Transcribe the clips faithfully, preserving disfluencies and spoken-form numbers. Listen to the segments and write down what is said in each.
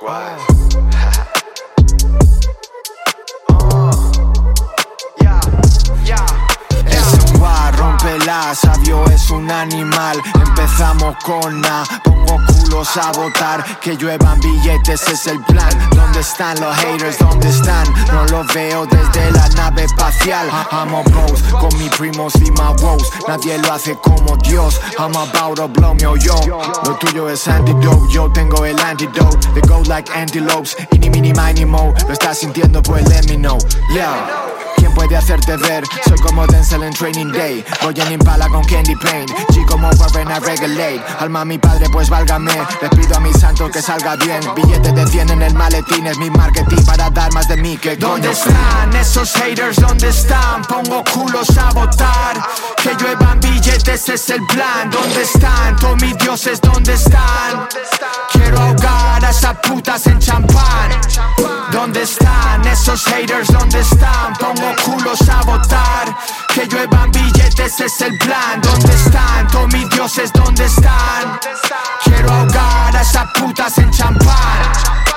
Sabio es un animal, empezamos con A. Pongo culos a votar, que lluevan billetes, es el plan. ¿Dónde están los haters? ¿Dónde están? No los veo desde la nave espacial. I'm a boss, con mis primos y my woes. Nadie lo hace como Dios. I'm about to blow me, oh yo. Lo tuyo es antidote, yo tengo el antidote. They go like antelopes, ini mini mini mo. Lo estás sintiendo, pues let me know. Yeah. ¿Quién puede hacerte ver? Soy como Denzel en Training Day. Voy en Impala con Candy Pain. G como Warren a Regulate. Alma mi padre pues válgame. Les pido a mis santos que salga bien. Billetes de cien en el maletín. Es mi marketing para dar más de mí que coño. ¿Dónde están esos haters? ¿Dónde están? Pongo culos a votar. Que lluevan billetes es el plan. ¿Dónde están? Todos mis dioses ¿dónde están? Quiero ahogar a esas putas en champán. ¿Dónde están esos haters? ¿Dónde están? Pongo culos a votar. Que lluevan billetes es el plan. ¿Dónde están? Todos mis dioses ¿dónde están? Quiero ahogar a esas putas en champán.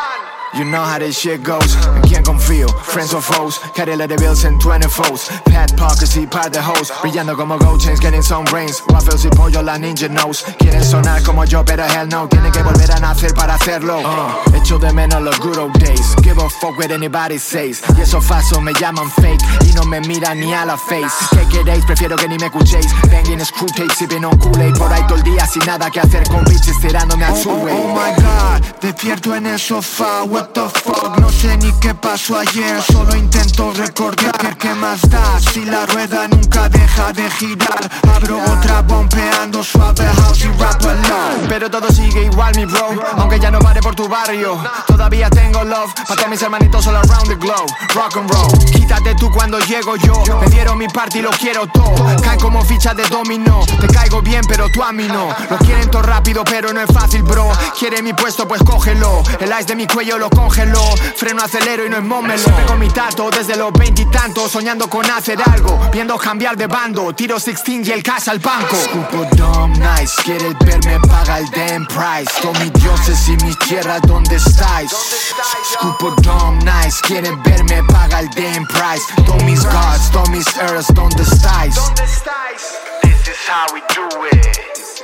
You know how this shit goes. ¿En quién confío? Friends or foes? Carrera de bills en veintifours. Pat pockets y par de hoes. Brillando como gold chains, getting some brains. Waffles y pollo, la ninja knows. Quieren sonar como yo, pero hell no. Tienen que volver a nacer para hacerlo. uh, Echo de menos los good old days. Give a fuck what anybody says. Y esos falsos me llaman fake y no me miran ni a la face. ¿Qué queréis? Prefiero que ni me escuchéis. Banging screw tape, sipping on Kool-Aid. Por ahí todo el día sin nada que hacer con bitches tirándome al subway. Oh, oh my god, despierto en el sofá. What the fuck, no sé ni qué pasó ayer. Solo intento recordar qué más da si la rueda nunca deja de girar. Abro otra bombeando suave house y rap alone. Pero todo sigue igual mi bro, aunque ya no pare por tu barrio. Todavía tengo love para todos mis hermanitos all around the globe. Rock and roll, quítate tú cuando llego yo. Me dieron mi parte y lo quiero todo. Caen como fichas de dominó. Te caigo bien pero tú a mí no. Lo quieren todo rápido pero no es fácil bro. Quiere mi puesto pues cógelo. El ice de mi cuello lo congeló. Freno, acelero y no es mómelo. Siempre con mi tato desde los veintitantos. Soñando con hacer algo, viendo cambiar de bando. Tiro sixteen y el cash al banco. Scupo Dom Nice, quieres verme, paga el damn price. Todos mis dioses y mis tierras, ¿dónde estáis? Scupo Dom Nice, quieres verme, paga el damn price. Todos mis gods, todos mis earths, ¿dónde estáis? This is how we do it.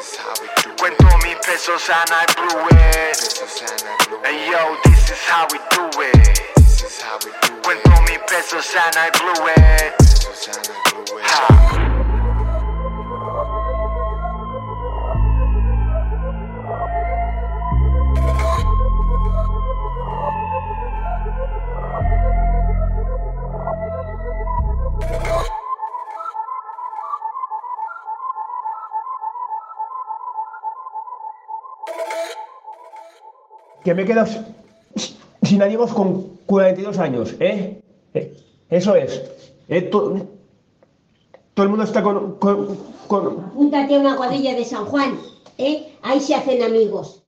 Cuento mis pesos and I blew it. Hey yo, this is how we do it. Cuento mis pesos and I blew it. Ha. Que me quedo sin amigos con cuarenta y dos años, ¿eh? ¿Eh? Eso es. ¿Eh? Todo, todo el mundo está con, con, con... Apúntate a una cuadrilla de San Juan, ¿eh? Ahí se hacen amigos.